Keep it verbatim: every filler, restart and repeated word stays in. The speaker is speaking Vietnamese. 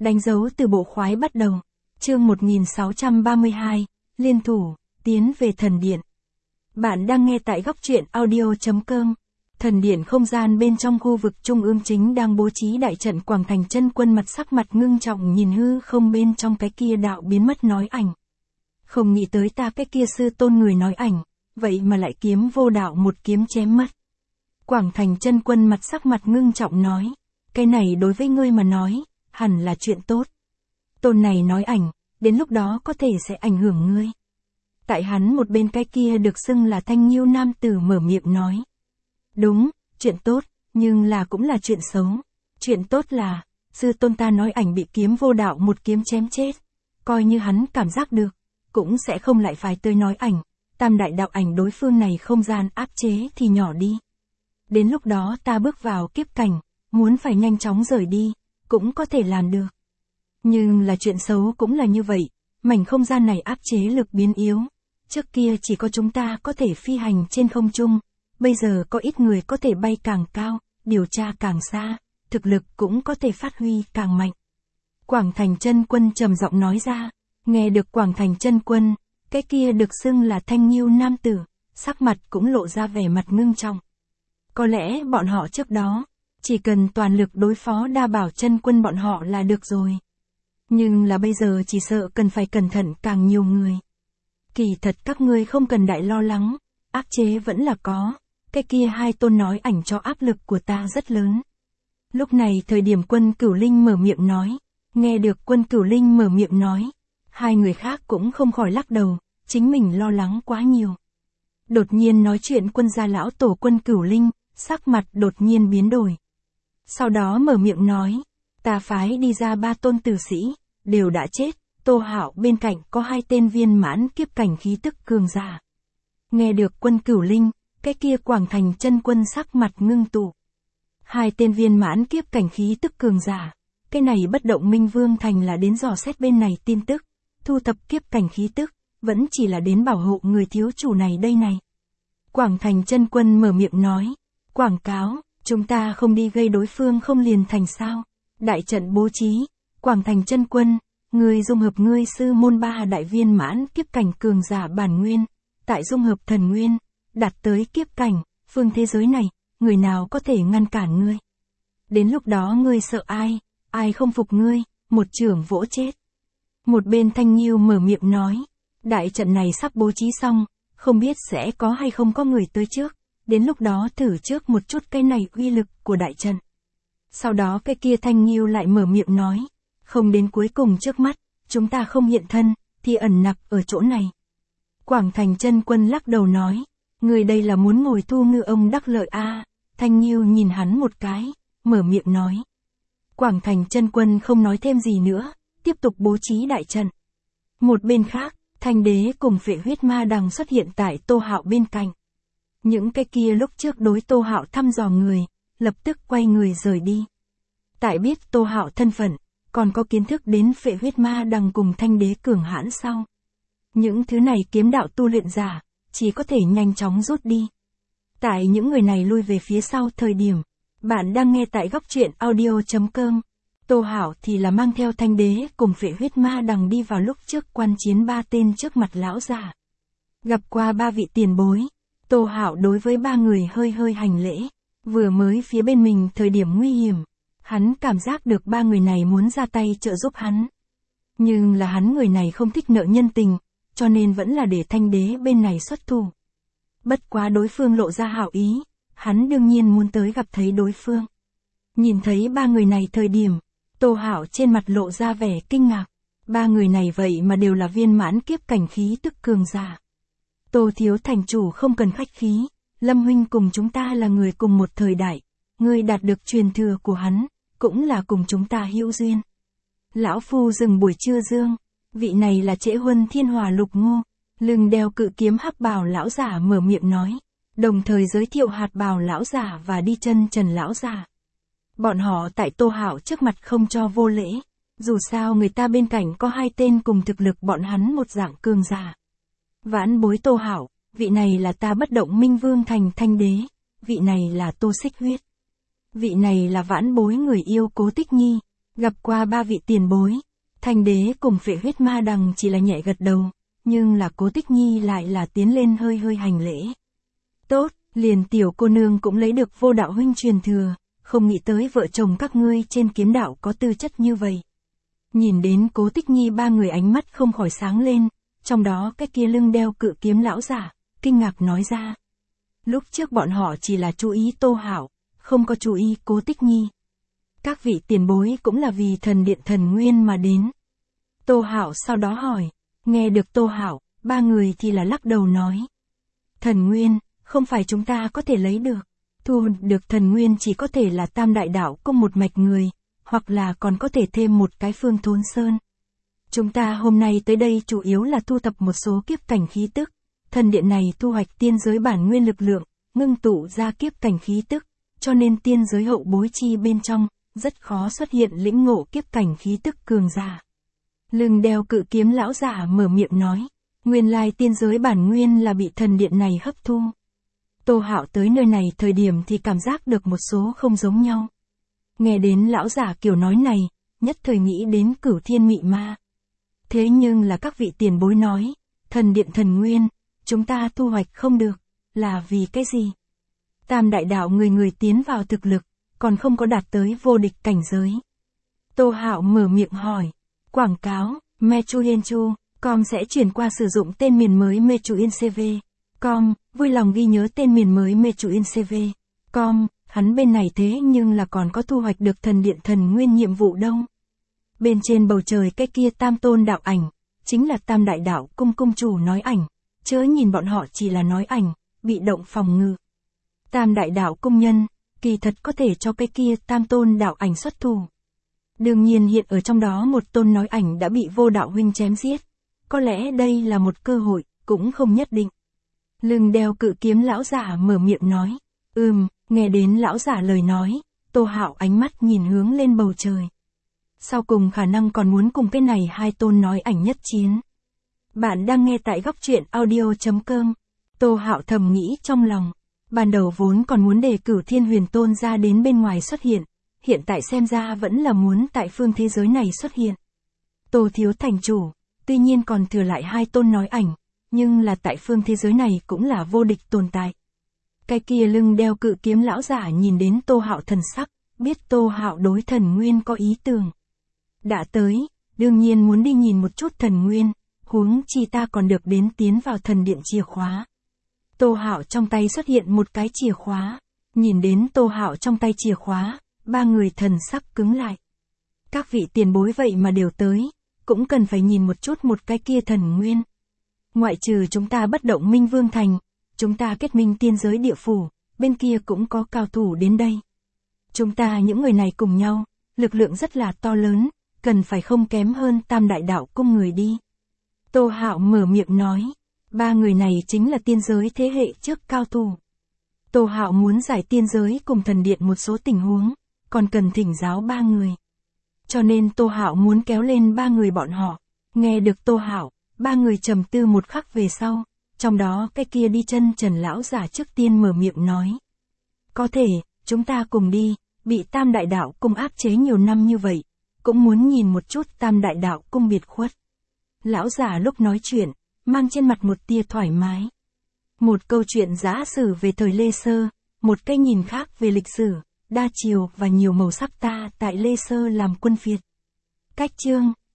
Đánh dấu từ bộ khoái bắt đầu. Chương một nghìn sáu trăm ba mươi hai, liên thủ, tiến về thần điện. Bạn đang nghe tại góc truyện audio chấm com. Thần điện không gian bên trong khu vực trung ương chính đang bố trí đại trận. Quảng Thành Chân Quân mặt sắc mặt ngưng trọng nhìn hư không bên trong cái kia đạo biến mất nói ảnh. Không nghĩ tới ta cái kia sư tôn người nói ảnh, vậy mà lại kiếm vô đạo một kiếm chém mất. Quảng Thành Chân Quân mặt sắc mặt ngưng trọng nói, cái này đối với ngươi mà nói, hẳn là chuyện tốt. Tôn này nói ảnh, đến lúc đó có thể sẽ ảnh hưởng ngươi. Tại hắn một bên cái kia được xưng là thanh nhiêu nam tử mở miệng nói. Đúng, chuyện tốt, nhưng là cũng là chuyện xấu. Chuyện tốt là, sư tôn ta nói ảnh bị kiếm vô đạo một kiếm chém chết. Coi như hắn cảm giác được, cũng sẽ không lại phải tới nói ảnh. Tam đại đạo ảnh đối phương này không gian áp chế thì nhỏ đi. Đến lúc đó ta bước vào kiếp cảnh, muốn phải nhanh chóng rời đi, cũng có thể làm được. Nhưng là chuyện xấu cũng là như vậy, mảnh không gian này áp chế lực biến yếu. Trước kia chỉ có chúng ta có thể phi hành trên không trung, bây giờ có ít người có thể bay càng cao, điều tra càng xa, thực lực cũng có thể phát huy càng mạnh. Quảng Thành Chân Quân trầm giọng nói ra, nghe được Quảng Thành Chân Quân, cái kia được xưng là thanh nhiêu nam tử, sắc mặt cũng lộ ra vẻ mặt ngưng trọng. Có lẽ bọn họ trước đó, chỉ cần toàn lực đối phó Đa Bảo Chân Quân bọn họ là được rồi. Nhưng là bây giờ chỉ sợ cần phải cẩn thận càng nhiều người. Kỳ thật các ngươi không cần đại lo lắng, áp chế vẫn là có, cái kia hai tôn nói ảnh cho áp lực của ta rất lớn. Lúc này thời điểm Quân Cửu Linh mở miệng nói, nghe được Quân Cửu Linh mở miệng nói, hai người khác cũng không khỏi lắc đầu, chính mình lo lắng quá nhiều. Đột nhiên nói chuyện Quân gia lão tổ Quân Cửu Linh, sắc mặt đột nhiên biến đổi. Sau đó mở miệng nói, ta phái đi ra ba tôn tử sĩ, đều đã chết, Tô Hạo bên cạnh có hai tên viên mãn kiếp cảnh khí tức cường giả. Nghe được Quân Cửu Linh, cái kia Quảng Thành Chân Quân sắc mặt ngưng tụ. Hai tên viên mãn kiếp cảnh khí tức cường giả, cái này bất động Minh Vương Thành là đến dò xét bên này tin tức, thu thập kiếp cảnh khí tức, vẫn chỉ là đến bảo hộ người thiếu chủ này đây này. Quảng Thành Chân Quân mở miệng nói, quảng cáo, chúng ta không đi gây đối phương không liền thành sao? Đại trận bố trí, Quảng Thành Chân Quân, người dung hợp ngươi sư môn ba đại viên mãn kiếp cảnh cường giả bản nguyên, tại dung hợp thần nguyên, đạt tới kiếp cảnh, phương thế giới này, người nào có thể ngăn cản ngươi? Đến lúc đó ngươi sợ ai, ai không phục ngươi, một chưởng vỗ chết. Một bên Thanh Nhiêu mở miệng nói, đại trận này sắp bố trí xong, không biết sẽ có hay không có người tới trước, đến lúc đó thử trước một chút cái này uy lực của đại trận. Sau đó cái kia Thanh Nhiêu lại mở miệng nói, không đến cuối cùng trước mắt, chúng ta không hiện thân, thì ẩn nặc ở chỗ này. Quảng Thành Chân Quân lắc đầu nói, người đây là muốn ngồi thu ngư ông đắc lợi a à? Thanh Nhiêu nhìn hắn một cái, mở miệng nói. Quảng Thành Chân Quân không nói thêm gì nữa, tiếp tục bố trí đại trận. Một bên khác, Thanh Đế cùng Phệ Huyết Ma Đằng xuất hiện tại Tô Hạo bên cạnh. Những cái kia lúc trước đối Tô Hạo thăm dò người, lập tức quay người rời đi. Tại biết Tô Hạo thân phận, còn có kiến thức đến Phệ Huyết Ma Đằng cùng Thanh Đế cường hãn sau. Những thứ này kiếm đạo tu luyện giả, chỉ có thể nhanh chóng rút đi. Tại những người này lui về phía sau thời điểm, bạn đang nghe tại góc truyện audio chấm com. Tô Hạo thì là mang theo Thanh Đế cùng Phệ Huyết Ma Đằng đi vào lúc trước quan chiến ba tên trước mặt lão già. Gặp qua ba vị tiền bối, Tô Hạo đối với ba người hơi hơi hành lễ, vừa mới phía bên mình thời điểm nguy hiểm, hắn cảm giác được ba người này muốn ra tay trợ giúp hắn. Nhưng là hắn người này không thích nợ nhân tình, cho nên vẫn là để Thanh Đế bên này xuất thủ. Bất quá đối phương lộ ra hảo ý, hắn đương nhiên muốn tới gặp thấy đối phương. Nhìn thấy ba người này thời điểm, Tô Hạo trên mặt lộ ra vẻ kinh ngạc. Ba người này vậy mà đều là viên mãn kiếp cảnh khí tức cường giả. Tô thiếu thành chủ không cần khách khí, Lâm huynh cùng chúng ta là người cùng một thời đại, ngươi đạt được truyền thừa của hắn, cũng là cùng chúng ta hữu duyên. Lão phu dừng buổi trưa dương, vị này là Trễ Huân Thiên Hòa Lục Ngô, lưng đeo cự kiếm hắc bào lão giả mở miệng nói, đồng thời giới thiệu hạt bào lão giả và đi chân trần lão giả. Bọn họ tại Tô Hạo trước mặt không cho vô lễ, dù sao người ta bên cạnh có hai tên cùng thực lực bọn hắn một dạng cường giả. Vãn bối Tô Hạo, vị này là ta bất động Minh Vương Thành Thanh Đế, vị này là Tô Xích Huyết. Vị này là vãn bối người yêu Cố Tích Nhi, Gặp qua ba vị tiền bối, Thanh đế cùng Phệ Huyết Ma Đằng chỉ là nhẹ gật đầu, nhưng là Cố Tích Nhi lại là tiến lên hơi hơi hành lễ. Tốt, liền tiểu cô nương cũng lấy được Vô Đạo huynh truyền thừa, không nghĩ tới vợ chồng các ngươi trên kiếm đạo có tư chất như vậy. Nhìn đến Cố Tích Nhi ba người ánh mắt không khỏi sáng lên, trong đó cái kia lưng đeo cự kiếm lão giả, kinh ngạc nói ra. Lúc trước bọn họ chỉ là chú ý Tô Hạo, không có chú ý Cố Tích Nhi. Các vị tiền bối cũng là vì thần điện thần nguyên mà đến. Tô Hạo sau đó hỏi, nghe được Tô Hạo, ba người thì là lắc đầu nói. Thần nguyên, không phải chúng ta có thể lấy được. Thu được thần nguyên chỉ có thể là Tam Đại Đạo Cung một mạch người, hoặc là còn có thể thêm một cái Phương Thốn Sơn. Chúng ta hôm nay tới đây chủ yếu là thu thập một số kiếp cảnh khí tức. Thần điện này thu hoạch tiên giới bản nguyên lực lượng, ngưng tụ ra kiếp cảnh khí tức, cho nên tiên giới hậu bối chi bên trong, rất khó xuất hiện lĩnh ngộ kiếp cảnh khí tức cường giả. Lưng đeo cự kiếm lão giả mở miệng nói, nguyên lai tiên giới bản nguyên là bị thần điện này hấp thu. Tô Hạo tới nơi này thời điểm thì cảm giác được một số không giống nhau. Nghe đến lão giả kiểu nói này, nhất thời nghĩ đến Cửu Thiên Mị Ma. Thế nhưng là các vị tiền bối nói, thần điện thần nguyên, chúng ta thu hoạch không được, là vì cái gì? Tam Đại Đạo người người tiến vào thực lực, còn không có đạt tới vô địch cảnh giới. Tô Hạo mở miệng hỏi, quảng cáo, Mechuyenchu, com sẽ chuyển qua sử dụng tên miền mới Mechuyencv. Com, vui lòng ghi nhớ tên miền mới Mechuyencv. Com, hắn bên này thế nhưng là còn có thu hoạch được thần điện thần nguyên nhiệm vụ đâu. Bên trên bầu trời cái kia tam tôn đạo ảnh, chính là Tam Đại Đạo Cung cung chủ nói ảnh, chớ nhìn bọn họ chỉ là nói ảnh, bị động phòng ngự. Tam Đại Đạo Cung nhân, kỳ thật có thể cho cái kia tam tôn đạo ảnh xuất thủ. Đương nhiên hiện ở trong đó một tôn nói ảnh đã bị Vô Đạo huynh chém giết. Có lẽ đây là một cơ hội, cũng không nhất định. Lưng đeo cự kiếm lão giả mở miệng nói. Ừm, nghe đến lão giả lời nói, Tô Hạo ánh mắt nhìn hướng lên bầu trời. Sau cùng khả năng còn muốn cùng cái này hai tôn nói ảnh nhất chiến. Bạn đang nghe tại góc truyện audio chấm com. Tô Hạo thầm nghĩ trong lòng. Ban đầu vốn còn muốn để Cửu Thiên Huyền Tôn ra đến bên ngoài xuất hiện. Hiện tại xem ra vẫn là muốn tại phương thế giới này xuất hiện. Tô thiếu thành chủ, tuy nhiên còn thừa lại hai tôn nói ảnh, nhưng là tại phương thế giới này cũng là vô địch tồn tại. Cái kia lưng đeo cự kiếm lão giả nhìn đến Tô Hạo thần sắc, biết Tô Hạo đối thần nguyên có ý tưởng. Đã tới, đương nhiên muốn đi nhìn một chút thần nguyên, huống chi ta còn được đến tiến vào thần điện chìa khóa. Tô Hạo trong tay xuất hiện một cái chìa khóa, nhìn đến Tô Hạo trong tay chìa khóa, ba người thần sắc cứng lại. Các vị tiền bối vậy mà đều tới, cũng cần phải nhìn một chút một cái kia thần nguyên. Ngoại trừ chúng ta bất động minh vương thành, chúng ta kết minh tiên giới địa phủ, bên kia cũng có cao thủ đến đây. Chúng ta những người này cùng nhau, lực lượng rất là to lớn, cần phải không kém hơn Tam Đại Đạo Cung người đi. Tô Hạo mở miệng nói, ba người này chính là tiên giới thế hệ trước cao thủ. Tô Hạo muốn giải tiên giới cùng thần điện một số tình huống, còn cần thỉnh giáo ba người. Cho nên Tô Hạo muốn kéo lên ba người bọn họ. Nghe được Tô Hạo, ba người trầm tư một khắc về sau, trong đó cái kia đi chân trần lão giả trước tiên mở miệng nói. Có thể, chúng ta cùng đi, bị Tam Đại Đạo Cung áp chế nhiều năm như vậy, cũng muốn nhìn một chút Tam Đại Đạo Cung biệt khuất. Lão giả lúc nói chuyện, mang trên mặt một tia thoải mái. Một câu chuyện giả sử về thời Lê Sơ, một cái nhìn khác về lịch sử, đa chiều và nhiều màu sắc ta tại Lê Sơ làm quân Việt. Cách chương